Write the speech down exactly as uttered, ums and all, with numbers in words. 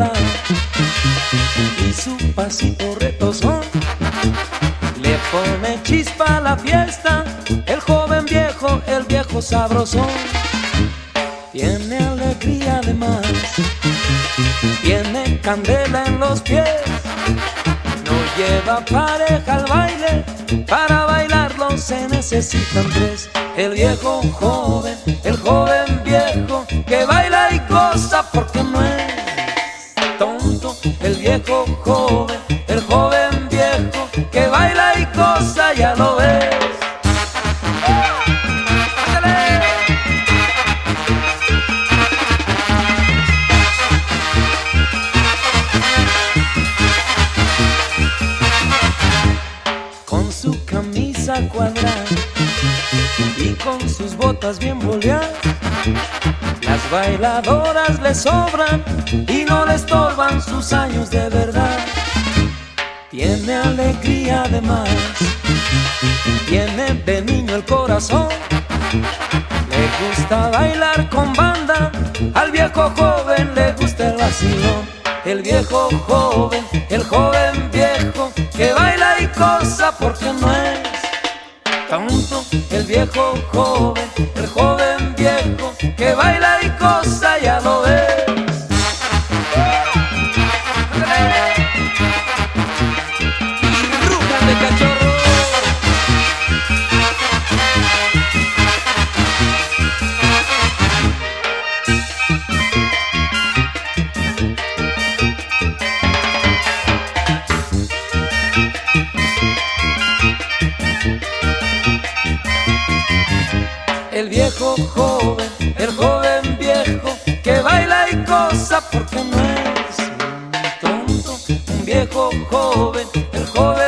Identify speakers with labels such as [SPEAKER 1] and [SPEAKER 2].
[SPEAKER 1] bailar y su pasito retozón le pone chispa a la fiesta. El joven viejo, el viejo sabrosón, tiene alegría además, tiene candela en los pies. No lleva pareja al baile, para bailarlo se necesitan tres. El viejo joven, el joven viejo, que baila y goza porque no es tonto. El viejo joven, el joven viejo, que baila y goza, ya lo ves. Con su camisa cuadrada y con sus botas bien boleadas, las bailadoras le sobran y no le estorban sus años de verdad. Tiene alegría además, tiene de niño el corazón, le gusta bailar con banda, al viejo joven le gusta el vacilón. El viejo joven, el joven viejo, que baila y goza porque no es tonto. El viejo joven, el joven viejo, que baila y goza, ya lo ves. Y rujan de cachorro. El viejo joven, el joven viejo, que baila y goza porque no es un tonto. Un viejo joven, el joven